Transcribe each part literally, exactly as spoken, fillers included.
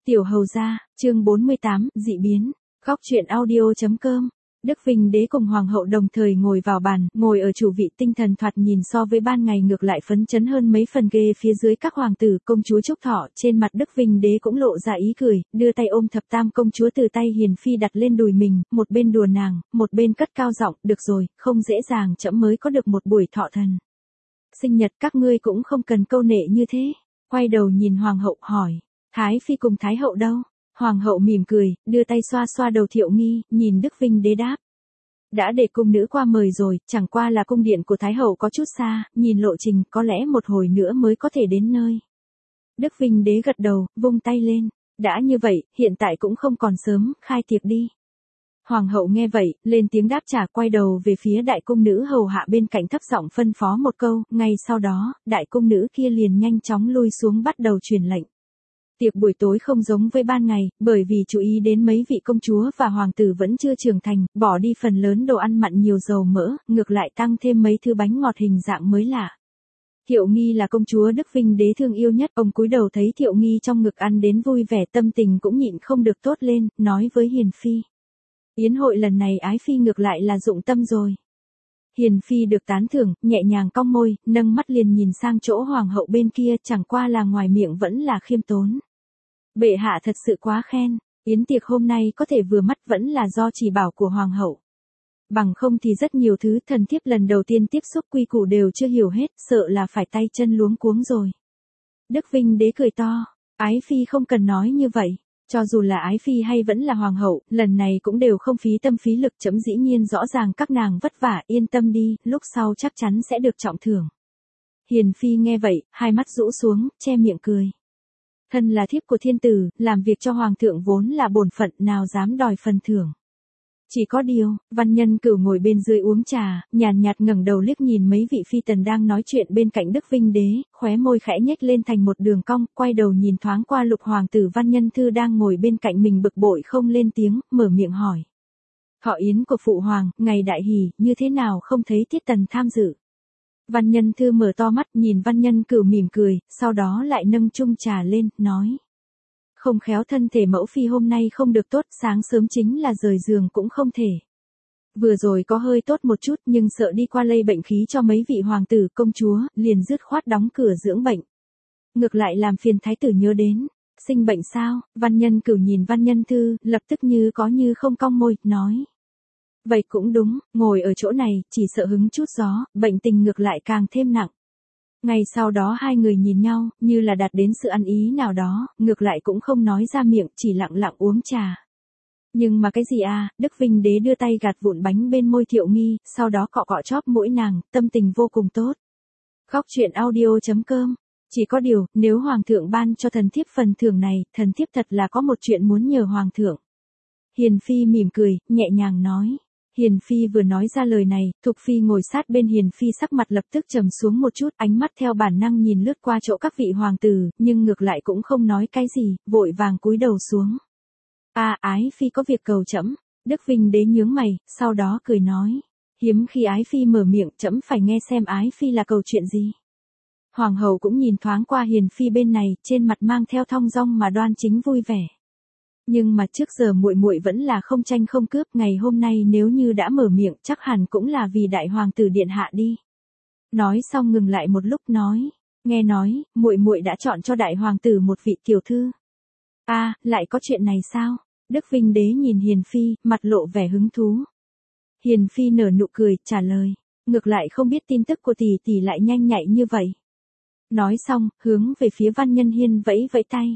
Tiểu hầu gia, chương bốn mươi tám, dị biến, góc truyện audio.com. Đức Vinh Đế cùng Hoàng hậu đồng thời ngồi vào bàn, ngồi ở chủ vị, tinh thần thoạt nhìn so với ban ngày ngược lại phấn chấn hơn mấy phần. Ghê phía dưới các hoàng tử, công chúa Trúc Thọ, trên mặt Đức Vinh Đế cũng lộ ra ý cười, đưa tay ôm thập tam công chúa từ tay Hiền Phi đặt lên đùi mình, một bên đùa nàng, một bên cất cao giọng, được rồi, không dễ dàng trẫm mới có được một buổi thọ thần sinh nhật, các ngươi cũng không cần câu nệ như thế. Quay đầu nhìn Hoàng hậu, hỏi, Thái Phi cùng Thái hậu đâu? Hoàng hậu mỉm cười, đưa tay xoa xoa đầu Thiệu Nghi, nhìn Đức Vinh Đế đáp. Đã để cung nữ qua mời rồi, chẳng qua là cung điện của Thái hậu có chút xa, nhìn lộ trình có lẽ một hồi nữa mới có thể đến nơi. Đức Vinh Đế gật đầu, vung tay lên. Đã như vậy, hiện tại cũng không còn sớm, khai tiệc đi. Hoàng hậu nghe vậy, lên tiếng đáp trả, quay đầu về phía đại cung nữ hầu hạ bên cạnh thấp giọng phân phó một câu, ngay sau đó, đại cung nữ kia liền nhanh chóng lui xuống bắt đầu truyền lệnh. Tiệc buổi tối không giống với ban ngày, bởi vì chú ý đến mấy vị công chúa và hoàng tử vẫn chưa trưởng thành, bỏ đi phần lớn đồ ăn mặn nhiều dầu mỡ, ngược lại tăng thêm mấy thứ bánh ngọt hình dạng mới lạ. Thiệu Nghi là công chúa Đức Vinh Đế thương yêu nhất, ông cúi đầu thấy Thiệu Nghi trong ngực ăn đến vui vẻ, tâm tình cũng nhịn không được tốt lên, nói với Hiền Phi. Yến hội lần này Ái Phi ngược lại là dụng tâm rồi. Hiền Phi được tán thưởng, nhẹ nhàng cong môi, nâng mắt liền nhìn sang chỗ hoàng hậu bên kia, chẳng qua là ngoài miệng vẫn là khiêm tốn. Bệ hạ thật sự quá khen, yến tiệc hôm nay có thể vừa mắt vẫn là do chỉ bảo của hoàng hậu. Bằng không thì rất nhiều thứ thần thiếp lần đầu tiên tiếp xúc quy củ đều chưa hiểu hết, sợ là phải tay chân luống cuống rồi. Đức Vinh Đế cười to, Ái Phi không cần nói như vậy. Cho dù là Ái Phi hay vẫn là Hoàng hậu, lần này cũng đều không phí tâm phí lực, chấm dĩ nhiên rõ ràng các nàng vất vả, yên tâm đi, lúc sau chắc chắn sẽ được trọng thưởng. Hiền Phi nghe vậy, hai mắt rũ xuống, che miệng cười. Thân là thiếp của thiên tử, làm việc cho Hoàng thượng vốn là bổn phận, nào dám đòi phần thưởng. Chỉ có điều, Văn Nhân Cửu ngồi bên dưới uống trà, nhàn nhạt ngẩng đầu liếc nhìn mấy vị phi tần đang nói chuyện bên cạnh Đức Vinh Đế, khóe môi khẽ nhếch lên thành một đường cong, quay đầu nhìn thoáng qua Lục hoàng tử Văn Nhân Thư đang ngồi bên cạnh mình bực bội không lên tiếng, mở miệng hỏi. Thọ yến của phụ hoàng, ngày đại hỷ, như thế nào không thấy Tiết Tần tham dự? Văn Nhân Thư mở to mắt nhìn Văn Nhân Cửu mỉm cười, sau đó lại nâng chung trà lên, nói. Không khéo thân thể mẫu phi hôm nay không được tốt, sáng sớm chính là rời giường cũng không thể. Vừa rồi có hơi tốt một chút nhưng sợ đi qua lây bệnh khí cho mấy vị hoàng tử công chúa, liền dứt khoát đóng cửa dưỡng bệnh. Ngược lại làm phiền thái tử nhớ đến. Sinh bệnh sao? Văn Nhân Cửu nhìn Văn Nhân Thư, lập tức như có như không cong môi, nói. Vậy cũng đúng, ngồi ở chỗ này, chỉ sợ hứng chút gió, bệnh tình ngược lại càng thêm nặng. Ngày sau đó hai người nhìn nhau, như là đạt đến sự ăn ý nào đó, ngược lại cũng không nói ra miệng, chỉ lặng lặng uống trà. Nhưng mà cái gì à, Đức Vinh Đế đưa tay gạt vụn bánh bên môi Thiệu Nghi, sau đó cọ cọ chóp mũi nàng, tâm tình vô cùng tốt. Góc truyện audio.com. Chỉ có điều, nếu Hoàng thượng ban cho thần thiếp phần thưởng này, thần thiếp thật là có một chuyện muốn nhờ Hoàng thượng. Hiền Phi mỉm cười, nhẹ nhàng nói. Hiền Phi vừa nói ra lời này, Thục Phi ngồi sát bên Hiền Phi sắc mặt lập tức trầm xuống một chút, ánh mắt theo bản năng nhìn lướt qua chỗ các vị hoàng tử, nhưng ngược lại cũng không nói cái gì, vội vàng cúi đầu xuống. A Ái Phi có việc cầu trẫm. Đức Vinh Đế nhướng mày, sau đó cười nói. Hiếm khi Ái Phi mở miệng, trẫm phải nghe xem Ái Phi là cầu chuyện gì. Hoàng hậu cũng nhìn thoáng qua Hiền Phi bên này, trên mặt mang theo thong dong mà đoan chính vui vẻ. Nhưng mà trước giờ muội muội vẫn là không tranh không cướp, ngày hôm nay nếu như đã mở miệng chắc hẳn cũng là vì đại hoàng tử điện hạ đi. Nói xong ngừng lại một lúc nói, nghe nói, muội muội đã chọn cho đại hoàng tử một vị tiểu thư. A, à, lại có chuyện này sao? Đức Vinh Đế nhìn Hiền Phi, mặt lộ vẻ hứng thú. Hiền Phi nở nụ cười, trả lời, ngược lại không biết tin tức của tỷ tỷ lại nhanh nhạy như vậy. Nói xong, hướng về phía Văn Nhân Hiên vẫy vẫy tay.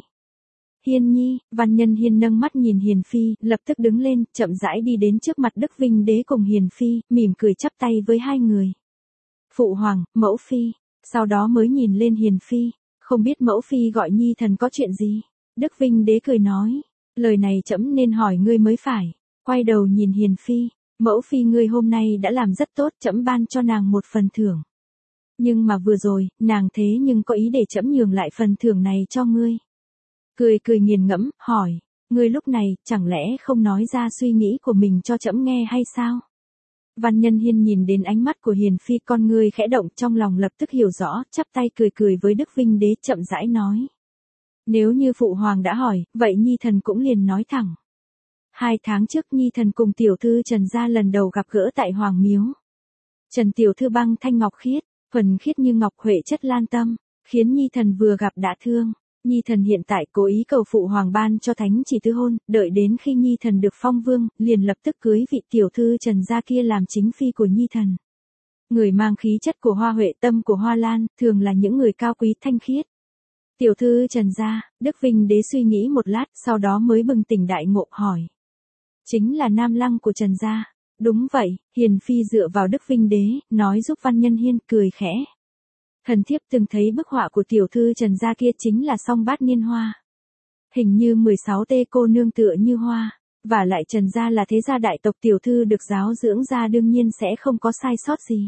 Hiên nhi, Văn Nhân Hiên nâng mắt nhìn Hiền Phi, lập tức đứng lên, chậm rãi đi đến trước mặt Đức Vinh Đế cùng Hiền Phi, mỉm cười chắp tay với hai người. Phụ hoàng, mẫu phi, sau đó mới nhìn lên Hiền Phi, không biết mẫu phi gọi nhi thần có chuyện gì. Đức Vinh Đế cười nói, lời này trẫm nên hỏi ngươi mới phải. Quay đầu nhìn Hiền Phi, mẫu phi ngươi hôm nay đã làm rất tốt, trẫm ban cho nàng một phần thưởng. Nhưng mà vừa rồi, nàng thế nhưng có ý để trẫm nhường lại phần thưởng này cho ngươi. Cười cười nghiền ngẫm, hỏi, ngươi lúc này, chẳng lẽ không nói ra suy nghĩ của mình cho trẫm nghe hay sao? Văn Nhân Hiên nhìn đến ánh mắt của Hiền Phi, con ngươi khẽ động, trong lòng lập tức hiểu rõ, chắp tay cười cười với Đức Vinh Đế, chậm rãi nói. Nếu như phụ hoàng đã hỏi, vậy Nhi thần cũng liền nói thẳng. Hai tháng trước Nhi thần cùng tiểu thư Trần gia lần đầu gặp gỡ tại Hoàng Miếu. Trần tiểu thư băng thanh ngọc khiết, thuần khiết như ngọc huệ chất lan tâm, khiến Nhi thần vừa gặp đã thương. Nhi thần hiện tại cố ý cầu phụ hoàng ban cho thánh chỉ tứ hôn, đợi đến khi Nhi thần được phong vương, liền lập tức cưới vị tiểu thư Trần gia kia làm chính phi của Nhi thần. Người mang khí chất của hoa huệ, tâm của hoa lan, thường là những người cao quý thanh khiết. Tiểu thư Trần gia, Đức Vinh Đế suy nghĩ một lát, sau đó mới bừng tỉnh đại ngộ hỏi. Chính là nam lăng của Trần gia. Đúng vậy, hiền phi dựa vào Đức Vinh Đế, nói giúp Văn Nhân Hiên cười khẽ. Thần thiếp từng thấy bức họa của tiểu thư Trần gia kia chính là song bát niên hoa. Hình như mười sáu tê cô nương tựa như hoa, và lại Trần gia là thế gia đại tộc, tiểu thư được giáo dưỡng ra đương nhiên sẽ không có sai sót gì.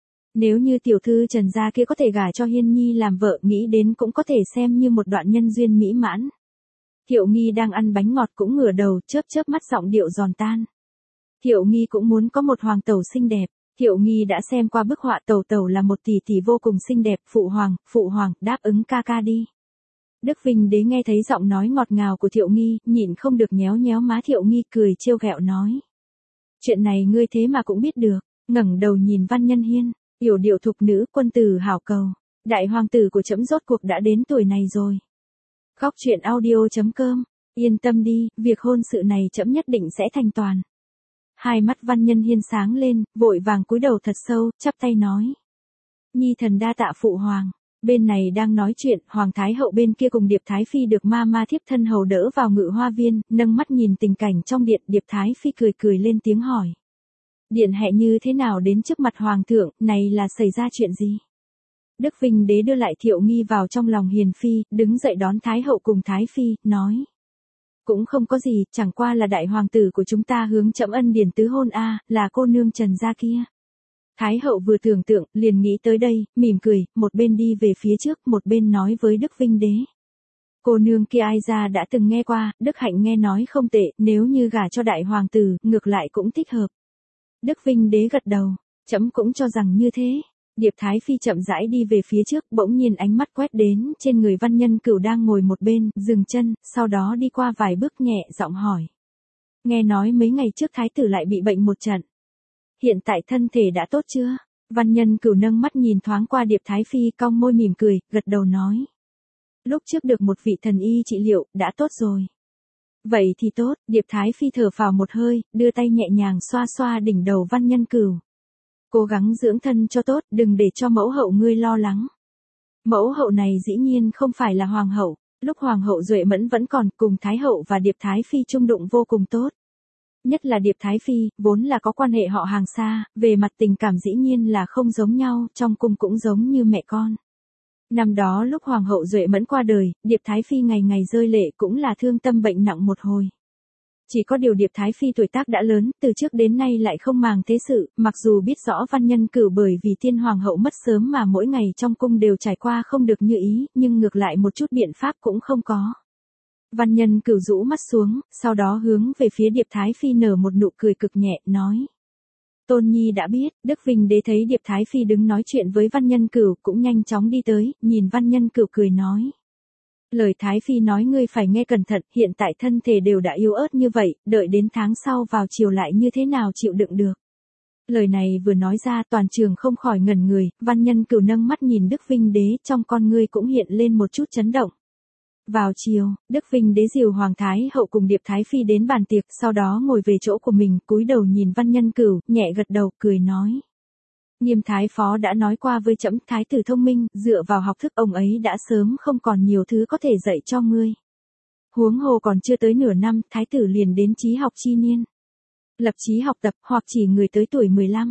Nếu như tiểu thư Trần gia kia có thể gả cho Hiên Nhi làm vợ, nghĩ đến cũng có thể xem như một đoạn nhân duyên mỹ mãn. Thiệu Nghi đang ăn bánh ngọt cũng ngửa đầu, chớp chớp mắt, giọng điệu giòn tan. Thiệu Nghi cũng muốn có một hoàng tẩu xinh đẹp. Thiệu Nghi đã xem qua bức họa, tẩu tẩu là một tỷ tỷ vô cùng xinh đẹp. Phụ hoàng, phụ hoàng, đáp ứng ca ca đi. Đức Vinh Đế nghe thấy giọng nói ngọt ngào của Thiệu Nghi, nhịn không được nhéo nhéo má Thiệu Nghi, cười trêu ghẹo nói. Chuyện này ngươi thế mà cũng biết được. Ngẩng đầu nhìn Văn Nhân Hiên, yểu điệu thục nữ, quân tử hảo cầu. Đại hoàng tử của trẫm rốt cuộc đã đến tuổi này rồi. Góc truyện audio chấm com, yên tâm đi, việc hôn sự này trẫm nhất định sẽ thành toàn. Hai mắt Văn Nhân Hiên sáng lên, vội vàng cúi đầu thật sâu, chắp tay nói. Nhi thần đa tạ phụ hoàng. Bên này đang nói chuyện, Hoàng Thái Hậu bên kia cùng Điệp Thái Phi được ma ma thiếp thân hầu đỡ vào ngự hoa viên, nâng mắt nhìn tình cảnh trong điện. Điệp Thái Phi cười cười lên tiếng hỏi. Điện hạ như thế nào đến trước mặt Hoàng thượng, này là xảy ra chuyện gì? Đức Vinh Đế đưa lại Thiệu Nghi vào trong lòng hiền phi, đứng dậy đón Thái Hậu cùng Thái Phi, nói. Cũng không có gì, chẳng qua là đại hoàng tử của chúng ta hướng trẫm ân điển tứ hôn a, à, là cô nương Trần gia kia. Thái Hậu vừa tưởng tượng, liền nghĩ tới đây, mỉm cười, một bên đi về phía trước, một bên nói với Đức Vinh Đế. Cô nương kia ai ra đã từng nghe qua, Đức Hạnh nghe nói không tệ, nếu như gả cho đại hoàng tử, ngược lại cũng thích hợp. Đức Vinh Đế gật đầu, trẫm cũng cho rằng như thế. Điệp Thái Phi chậm rãi đi về phía trước, bỗng nhiên ánh mắt quét đến trên người Văn Nhân Cửu đang ngồi một bên, dừng chân, sau đó đi qua vài bước, nhẹ giọng hỏi. Nghe nói mấy ngày trước thái tử lại bị bệnh một trận. Hiện tại thân thể đã tốt chưa? Văn Nhân Cửu nâng mắt nhìn thoáng qua Điệp Thái Phi, cong môi mỉm cười, gật đầu nói. Lúc trước được một vị thần y trị liệu, đã tốt rồi. Vậy thì tốt, Điệp Thái Phi thở phào một hơi, đưa tay nhẹ nhàng xoa xoa đỉnh đầu Văn Nhân Cửu. Cố gắng dưỡng thân cho tốt, đừng để cho mẫu hậu ngươi lo lắng. Mẫu hậu này dĩ nhiên không phải là hoàng hậu, lúc hoàng hậu Duệ Mẫn vẫn còn, cùng Thái hậu và Điệp Thái Phi chung đụng vô cùng tốt. Nhất là Điệp Thái Phi, vốn là có quan hệ họ hàng xa, về mặt tình cảm dĩ nhiên là không giống nhau, trong cung cũng giống như mẹ con. Năm đó lúc hoàng hậu Duệ Mẫn qua đời, Điệp Thái Phi ngày ngày rơi lệ, cũng là thương tâm bệnh nặng một hồi. Chỉ có điều Điệp Thái Phi tuổi tác đã lớn, từ trước đến nay lại không màng thế sự, mặc dù biết rõ Văn Nhân Cửu bởi vì tiên hoàng hậu mất sớm mà mỗi ngày trong cung đều trải qua không được như ý, nhưng ngược lại một chút biện pháp cũng không có. Văn Nhân Cửu rũ mắt xuống, sau đó hướng về phía Điệp Thái Phi nở một nụ cười cực nhẹ, nói. Tôn Nhi đã biết. Đức Vinh Đế thấy Điệp Thái Phi đứng nói chuyện với Văn Nhân Cửu, cũng nhanh chóng đi tới, nhìn Văn Nhân Cửu cười nói. Lời Thái Phi nói ngươi phải nghe cẩn thận, hiện tại thân thể đều đã yếu ớt như vậy, đợi đến tháng sau vào chiều lại như thế nào chịu đựng được. Lời này vừa nói ra, toàn trường không khỏi ngẩn người. Văn Nhân Cửu nâng mắt nhìn Đức Vinh Đế, trong con ngươi cũng hiện lên một chút chấn động. Vào chiều, Đức Vinh Đế dìu Hoàng Thái Hậu cùng Điệp Thái Phi đến bàn tiệc, sau đó ngồi về chỗ của mình, cúi đầu nhìn Văn Nhân Cửu, nhẹ gật đầu, cười nói. Nghiêm Thái Phó đã nói qua với trẫm, thái tử thông minh, dựa vào học thức ông ấy đã sớm không còn nhiều thứ có thể dạy cho ngươi. Huống hồ còn chưa tới nửa năm, thái tử liền đến trí học chi niên. Lập chí học tập, hoặc chỉ người tới tuổi mười lăm.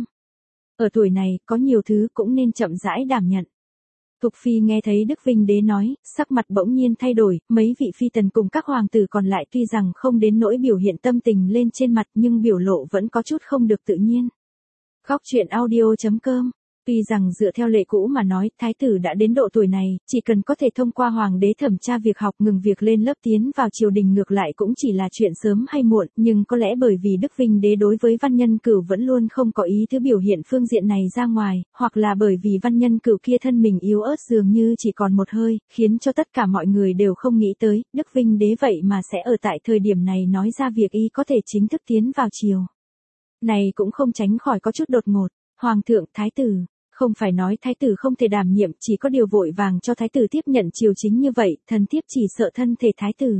Ở tuổi này, có nhiều thứ cũng nên chậm rãi đảm nhận. Thục Phi nghe thấy Đức Vinh Đế nói, sắc mặt bỗng nhiên thay đổi, mấy vị phi tần cùng các hoàng tử còn lại tuy rằng không đến nỗi biểu hiện tâm tình lên trên mặt nhưng biểu lộ vẫn có chút không được tự nhiên. Góc truyện audio chấm com Tuy rằng dựa theo lệ cũ mà nói, thái tử đã đến độ tuổi này, chỉ cần có thể thông qua hoàng đế thẩm tra việc học ngừng việc lên lớp tiến vào triều đình ngược lại cũng chỉ là chuyện sớm hay muộn, nhưng có lẽ bởi vì Đức Vinh Đế đối với Văn Nhân Cửu vẫn luôn không có ý thứ biểu hiện phương diện này ra ngoài, hoặc là bởi vì Văn Nhân Cửu kia thân mình yếu ớt dường như chỉ còn một hơi, khiến cho tất cả mọi người đều không nghĩ tới, Đức Vinh Đế vậy mà sẽ ở tại thời điểm này nói ra việc y có thể chính thức tiến vào triều. Này cũng không tránh khỏi có chút đột ngột. Hoàng thượng, thái tử, không phải nói thái tử không thể đảm nhiệm, chỉ có điều vội vàng cho thái tử tiếp nhận triều chính như vậy, thần thiếp chỉ sợ thân thể thái tử.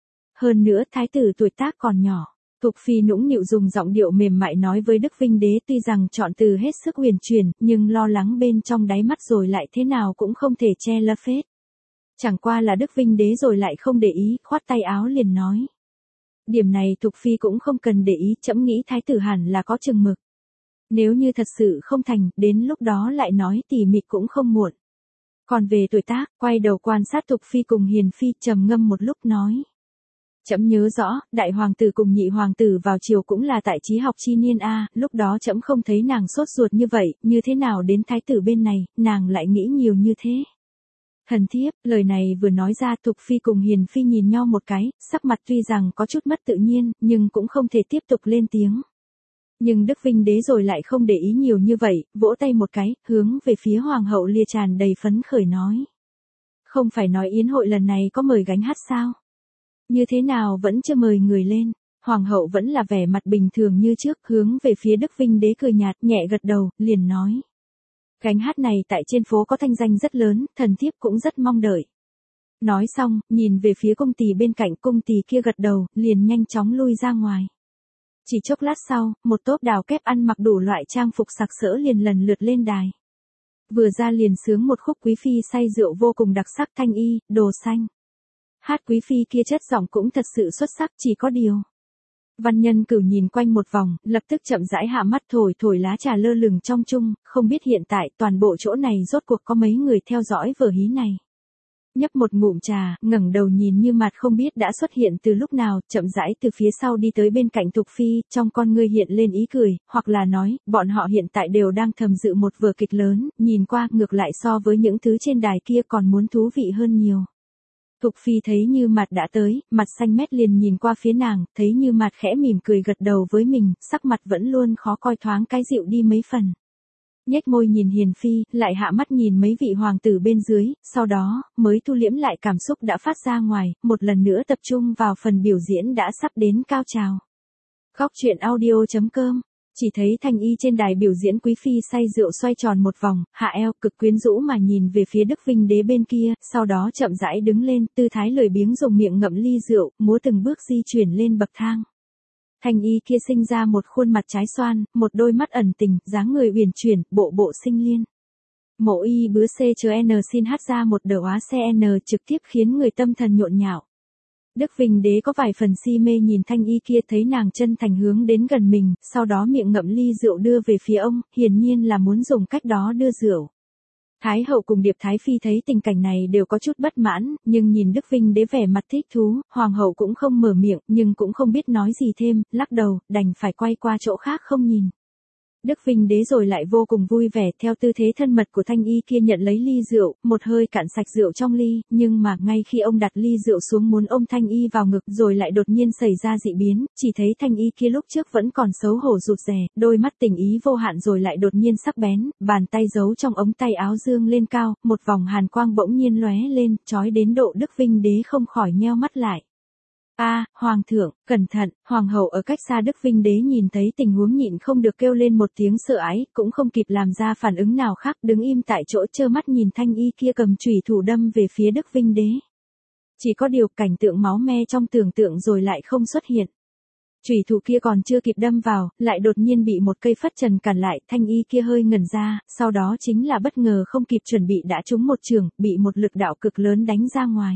Hơn nữa thái tử tuổi tác còn nhỏ. Thục Phi nũng nịu dùng giọng điệu mềm mại nói với Đức Vinh Đế, tuy rằng chọn từ hết sức huyền chuyển, nhưng lo lắng bên trong đáy mắt rồi lại thế nào cũng không thể che lấp hết. Chẳng qua là Đức Vinh Đế rồi lại không để ý, khoát tay áo liền nói. Điểm này Thục Phi cũng không cần để ý, trẫm nghĩ thái tử hẳn là có chừng mực. Nếu như thật sự không thành, đến lúc đó lại nói tỉ mịch cũng không muộn. Còn về tuổi tác, quay đầu quan sát Thục Phi cùng Hiền Phi, trầm ngâm một lúc nói. Trẫm nhớ rõ, đại hoàng tử cùng nhị hoàng tử vào triều cũng là tại trí học chi niên a, lúc đó trẫm không thấy nàng sốt ruột như vậy, như thế nào đến thái tử bên này, nàng lại nghĩ nhiều như thế. Thần thiếp, lời này vừa nói ra, Thục Phi cùng Hiền Phi nhìn nhau một cái, sắc mặt tuy rằng có chút mất tự nhiên, nhưng cũng không thể tiếp tục lên tiếng. Nhưng Đức Vinh Đế rồi lại không để ý nhiều như vậy, vỗ tay một cái, hướng về phía hoàng hậu lia tràn đầy phấn khởi nói. Không phải nói yến hội lần này có mời gánh hát sao? Như thế nào vẫn chưa mời người lên? Hoàng hậu vẫn là vẻ mặt bình thường như trước, hướng về phía Đức Vinh Đế cười nhạt, nhẹ gật đầu, liền nói. Gánh hát này tại trên phố có thanh danh rất lớn, thần thiếp cũng rất mong đợi. Nói xong, nhìn về phía cung tỳ bên cạnh, cung tỳ kia gật đầu, liền nhanh chóng lui ra ngoài. Chỉ chốc lát sau, một tốp đào kép ăn mặc đủ loại trang phục sặc sỡ liền lần lượt lên đài. Vừa ra liền sướng một khúc quý phi say rượu vô cùng đặc sắc, thanh y, đồ xanh. Hát quý phi kia chất giọng cũng thật sự xuất sắc, chỉ có điều. Văn Nhân Cửu nhìn quanh một vòng, lập tức chậm rãi hạ mắt thổi thổi lá trà lơ lửng trong chung, không biết hiện tại toàn bộ chỗ này rốt cuộc có mấy người theo dõi vở hí này. Nhấp một ngụm trà, ngẩng đầu nhìn Như Mạt không biết đã xuất hiện từ lúc nào, chậm rãi từ phía sau đi tới bên cạnh Thục Phi, trong con ngươi hiện lên ý cười, hoặc là nói, bọn họ hiện tại đều đang thầm dự một vở kịch lớn, nhìn qua ngược lại so với những thứ trên đài kia còn muốn thú vị hơn nhiều. Thục Phi thấy Như Mạt đã tới, mặt xanh mét liền nhìn qua phía nàng, thấy Như Mạt khẽ mỉm cười gật đầu với mình, sắc mặt vẫn luôn khó coi thoáng cái dịu đi mấy phần. Nhếch môi nhìn Hiền Phi, lại hạ mắt nhìn mấy vị hoàng tử bên dưới, sau đó, mới thu liễm lại cảm xúc đã phát ra ngoài, một lần nữa tập trung vào phần biểu diễn đã sắp đến cao trào. Góc truyện audio chấm com. Chỉ thấy Thanh Y trên đài biểu diễn quý phi say rượu xoay tròn một vòng, hạ eo cực quyến rũ mà nhìn về phía Đức Vinh Đế bên kia, sau đó chậm rãi đứng lên, tư thái lười biếng dùng miệng ngậm ly rượu, múa từng bước di chuyển lên bậc thang. Thanh Y kia sinh ra một khuôn mặt trái xoan, một đôi mắt ẩn tình, dáng người uyển chuyển, bộ bộ sinh liên. Mộ y bứa c chớ n xin hát ra một đờ óa cn trực tiếp khiến người tâm thần nhộn nhạo. Đức Vinh Đế có vài phần si mê nhìn Thanh Y kia, thấy nàng chân thành hướng đến gần mình, sau đó miệng ngậm ly rượu đưa về phía ông, hiển nhiên là muốn dùng cách đó đưa rượu. Thái hậu cùng Điệp Thái Phi thấy tình cảnh này đều có chút bất mãn, nhưng nhìn Đức Vinh Đế vẻ mặt thích thú, hoàng hậu cũng không mở miệng, nhưng cũng không biết nói gì thêm, lắc đầu, đành phải quay qua chỗ khác không nhìn. Đức Vinh Đế rồi lại vô cùng vui vẻ theo tư thế thân mật của Thanh Y kia nhận lấy ly rượu, một hơi cạn sạch rượu trong ly, nhưng mà ngay khi ông đặt ly rượu xuống muốn ôm Thanh Y vào ngực rồi lại đột nhiên xảy ra dị biến, chỉ thấy Thanh Y kia lúc trước vẫn còn xấu hổ rụt rè, đôi mắt tình ý vô hạn rồi lại đột nhiên sắc bén, bàn tay giấu trong ống tay áo dương lên cao, một vòng hàn quang bỗng nhiên lóe lên, chói đến độ Đức Vinh Đế không khỏi nheo mắt lại. A, à, hoàng thượng, cẩn thận, hoàng hậu ở cách xa Đức Vinh Đế nhìn thấy tình huống nhịn không được kêu lên một tiếng sợ ái, cũng không kịp làm ra phản ứng nào khác, đứng im tại chỗ trơ mắt nhìn Thanh Y kia cầm chùy thủ đâm về phía Đức Vinh Đế. Chỉ có điều cảnh tượng máu me trong tưởng tượng rồi lại không xuất hiện. Chùy thủ kia còn chưa kịp đâm vào, lại đột nhiên bị một cây phất trần cản lại, Thanh Y kia hơi ngẩn ra, sau đó chính là bất ngờ không kịp chuẩn bị đã trúng một chưởng, bị một lực đạo cực lớn đánh ra ngoài.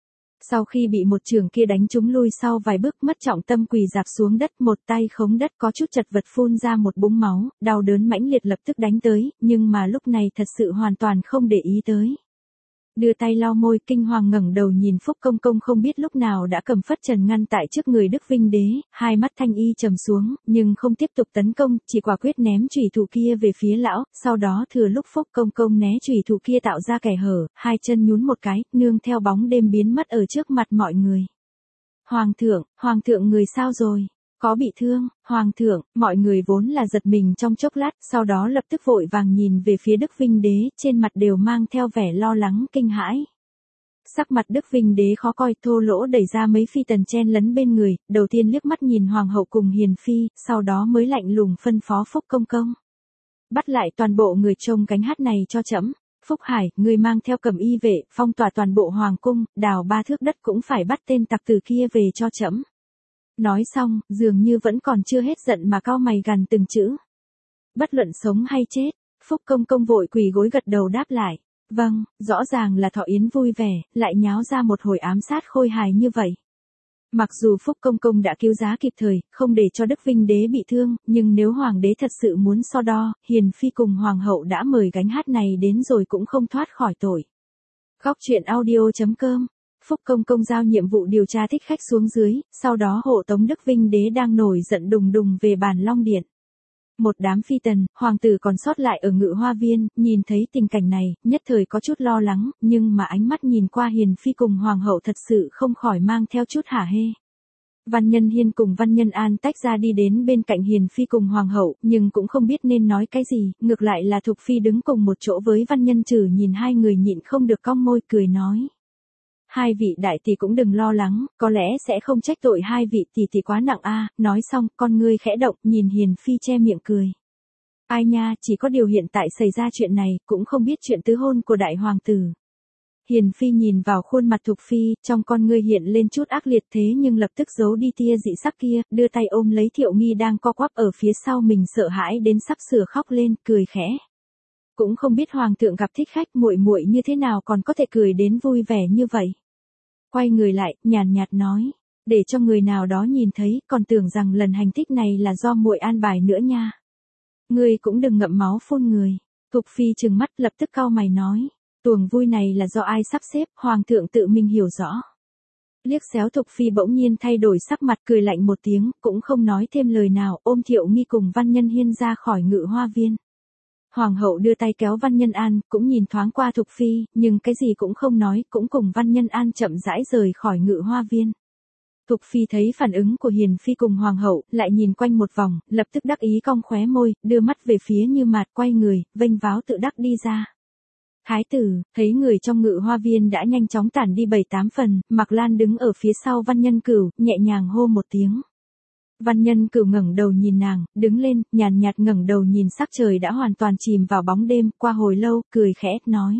Sau khi bị một chưởng kia đánh trúng lui sau vài bước mất trọng tâm quỳ rạp xuống đất, một tay khống đất có chút chật vật phun ra một búng máu, đau đớn mãnh liệt lập tức đánh tới, nhưng mà lúc này thật sự hoàn toàn không để ý tới. Đưa tay lau môi, kinh hoàng ngẩng đầu nhìn Phúc Công Công không biết lúc nào đã cầm phất trần ngăn tại trước người Đức Vinh Đế, hai mắt Thanh Y trầm xuống, nhưng không tiếp tục tấn công, chỉ quả quyết ném chủy thủ kia về phía lão, sau đó thừa lúc Phúc Công Công né chủy thủ kia tạo ra kẻ hở, hai chân nhún một cái, nương theo bóng đêm biến mất ở trước mặt mọi người. Hoàng thượng, Hoàng thượng người sao rồi? Có bị thương, Hoàng thượng, mọi người vốn là giật mình trong chốc lát, sau đó lập tức vội vàng nhìn về phía Đức Vinh Đế, trên mặt đều mang theo vẻ lo lắng kinh hãi. Sắc mặt Đức Vinh Đế khó coi, thô lỗ đẩy ra mấy phi tần chen lấn bên người, đầu tiên liếc mắt nhìn Hoàng hậu cùng Hiền Phi, sau đó mới lạnh lùng phân phó Phúc Công Công. Bắt lại toàn bộ người trông cánh hát này cho trẫm. Phúc Hải, người mang theo cẩm y vệ, phong tỏa toàn bộ Hoàng cung, đào ba thước đất cũng phải bắt tên tặc tử kia về cho trẫm. Nói xong, dường như vẫn còn chưa hết giận mà cau mày gằn từng chữ. Bất luận sống hay chết, Phúc Công Công vội quỳ gối gật đầu đáp lại. Vâng, rõ ràng là Thọ Yến vui vẻ, lại nháo ra một hồi ám sát khôi hài như vậy. Mặc dù Phúc Công Công đã cứu giá kịp thời, không để cho Đức Vinh Đế bị thương, nhưng nếu Hoàng đế thật sự muốn so đo, Hiền Phi cùng Hoàng hậu đã mời gánh hát này đến rồi cũng không thoát khỏi tội. Góc truyện audio chấm com. Phúc Công Công giao nhiệm vụ điều tra thích khách xuống dưới, sau đó hộ tống Đức Vinh Đế đang nổi giận đùng đùng về bàn Long Điện. Một đám phi tần, hoàng tử còn sót lại ở Ngự Hoa Viên, nhìn thấy tình cảnh này, nhất thời có chút lo lắng, nhưng mà ánh mắt nhìn qua Hiền Phi cùng Hoàng hậu thật sự không khỏi mang theo chút hả hê. Văn Nhân Hiên cùng Văn Nhân An tách ra đi đến bên cạnh Hiền Phi cùng Hoàng hậu, nhưng cũng không biết nên nói cái gì, ngược lại là Thục Phi đứng cùng một chỗ với Văn Nhân Trử nhìn hai người nhịn không được cong môi cười nói. Hai vị đại tỷ cũng đừng lo lắng, có lẽ sẽ không trách tội hai vị tỷ tỷ quá nặng a. Nói xong, con ngươi khẽ động, nhìn Hiền Phi che miệng cười. Ai nha, chỉ có điều hiện tại xảy ra chuyện này, cũng không biết chuyện tứ hôn của đại hoàng tử. Hiền Phi nhìn vào khuôn mặt Thục Phi, trong con ngươi hiện lên chút ác liệt thế nhưng lập tức giấu đi tia dị sắc kia, đưa tay ôm lấy Thiệu Nghi đang co quắp ở phía sau mình sợ hãi đến sắp sửa khóc lên, cười khẽ. Cũng không biết hoàng thượng gặp thích khách muội muội như thế nào còn có thể cười đến vui vẻ như vậy. Quay người lại, nhàn nhạt nói, để cho người nào đó nhìn thấy, còn tưởng rằng lần hành thích này là do muội an bài nữa nha. Ngươi cũng đừng ngậm máu phun người. Thục Phi trừng mắt lập tức cau mày nói, tuồng vui này là do ai sắp xếp, hoàng thượng tự mình hiểu rõ. Liếc xéo Thục Phi bỗng nhiên thay đổi sắc mặt cười lạnh một tiếng, cũng không nói thêm lời nào, ôm Thiệu Nghi cùng Văn Nhân Hiên ra khỏi Ngự Hoa Viên. Hoàng hậu đưa tay kéo Văn Nhân An, cũng nhìn thoáng qua Thục Phi, nhưng cái gì cũng không nói, cũng cùng Văn Nhân An chậm rãi rời khỏi Ngự Hoa Viên. Thục Phi thấy phản ứng của Hiền Phi cùng Hoàng hậu, lại nhìn quanh một vòng, lập tức đắc ý cong khóe môi, đưa mắt về phía Như Mạt quay người, vênh váo tự đắc đi ra. Thái tử, thấy người trong Ngự Hoa Viên đã nhanh chóng tản đi bảy tám phần, Mạc Lan đứng ở phía sau Văn Nhân Cửu, nhẹ nhàng hô một tiếng. Văn Nhân Cửu ngẩng đầu nhìn nàng, đứng lên, nhàn nhạt ngẩng đầu nhìn sắc trời đã hoàn toàn chìm vào bóng đêm, qua hồi lâu, cười khẽ, nói.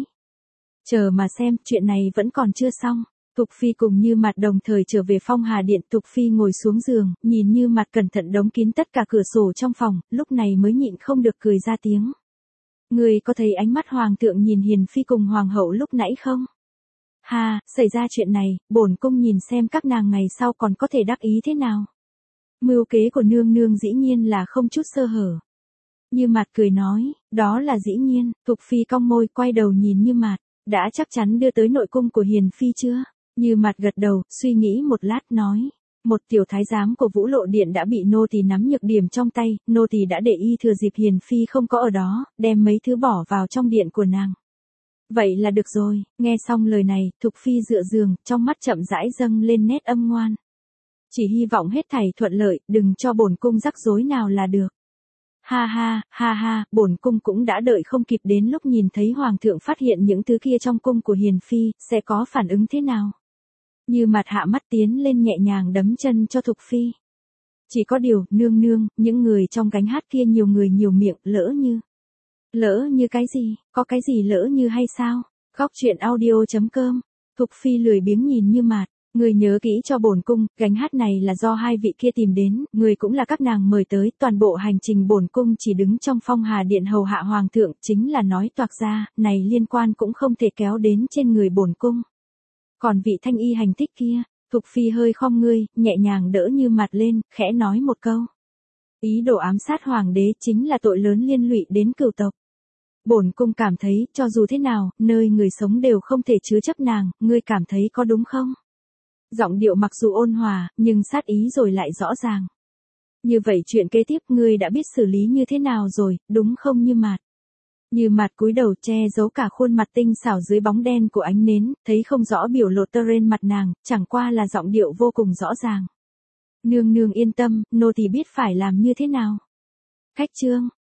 Chờ mà xem, chuyện này vẫn còn chưa xong. Thục Phi cùng Như Mạt đồng thời trở về Phong Hà Điện, Thục Phi ngồi xuống giường, nhìn Như Mạt cẩn thận đóng kín tất cả cửa sổ trong phòng, lúc này mới nhịn không được cười ra tiếng. Người có thấy ánh mắt hoàng thượng nhìn Hiền Phi cùng Hoàng hậu lúc nãy không? Ha, xảy ra chuyện này, bổn cung nhìn xem các nàng ngày sau còn có thể đắc ý thế nào. Mưu kế của nương nương dĩ nhiên là không chút sơ hở. Như Mạt cười nói, đó là dĩ nhiên. Thục Phi cong môi quay đầu nhìn Như Mạt, đã chắc chắn đưa tới nội cung của Hiền Phi chưa? Như Mạt gật đầu, suy nghĩ một lát nói, một tiểu thái giám của Vũ Lộ Điện đã bị nô tỳ nắm nhược điểm trong tay, nô tỳ đã để y thừa dịp Hiền Phi không có ở đó, đem mấy thứ bỏ vào trong điện của nàng. Vậy là được rồi. Nghe xong lời này, Thục Phi dựa giường, trong mắt chậm rãi dâng lên nét âm ngoan. Chỉ hy vọng hết thảy thuận lợi, đừng cho bổn cung rắc rối nào là được. Ha ha, ha ha, bổn cung cũng đã đợi không kịp đến lúc nhìn thấy hoàng thượng phát hiện những thứ kia trong cung của Hiền Phi, sẽ có phản ứng thế nào. Như Mạt hạ mắt tiến lên nhẹ nhàng đấm chân cho Thục Phi. Chỉ có điều, nương nương, những người trong gánh hát kia nhiều người nhiều miệng, lỡ như. Lỡ như cái gì, có cái gì lỡ như hay sao? Góc truyện audio chấm com. Thục Phi lười biếng nhìn Như Mạt. Người nhớ kỹ cho bổn cung, gánh hát này là do hai vị kia tìm đến, người cũng là các nàng mời tới, toàn bộ hành trình bổn cung chỉ đứng trong Phong Hà Điện hầu hạ hoàng thượng, chính là nói toạc ra, này liên quan cũng không thể kéo đến trên người bổn cung. Còn vị thanh y hành thích kia, Thục Phi hơi khom ngươi, nhẹ nhàng đỡ Như Mạt lên, khẽ nói một câu. Ý đồ ám sát hoàng đế chính là tội lớn liên lụy đến cửu tộc. Bổn cung cảm thấy, cho dù thế nào, nơi người sống đều không thể chứa chấp nàng, ngươi cảm thấy có đúng không? Giọng điệu mặc dù ôn hòa, nhưng sát ý rồi lại rõ ràng. Như vậy chuyện kế tiếp ngươi đã biết xử lý như thế nào rồi, đúng không Như Mạt? Như Mạt cúi đầu che giấu cả khuôn mặt tinh xảo dưới bóng đen của ánh nến, thấy không rõ biểu lộ trên mặt nàng, chẳng qua là giọng điệu vô cùng rõ ràng. Nương nương yên tâm, nô tỳ biết phải làm như thế nào. Khách trương,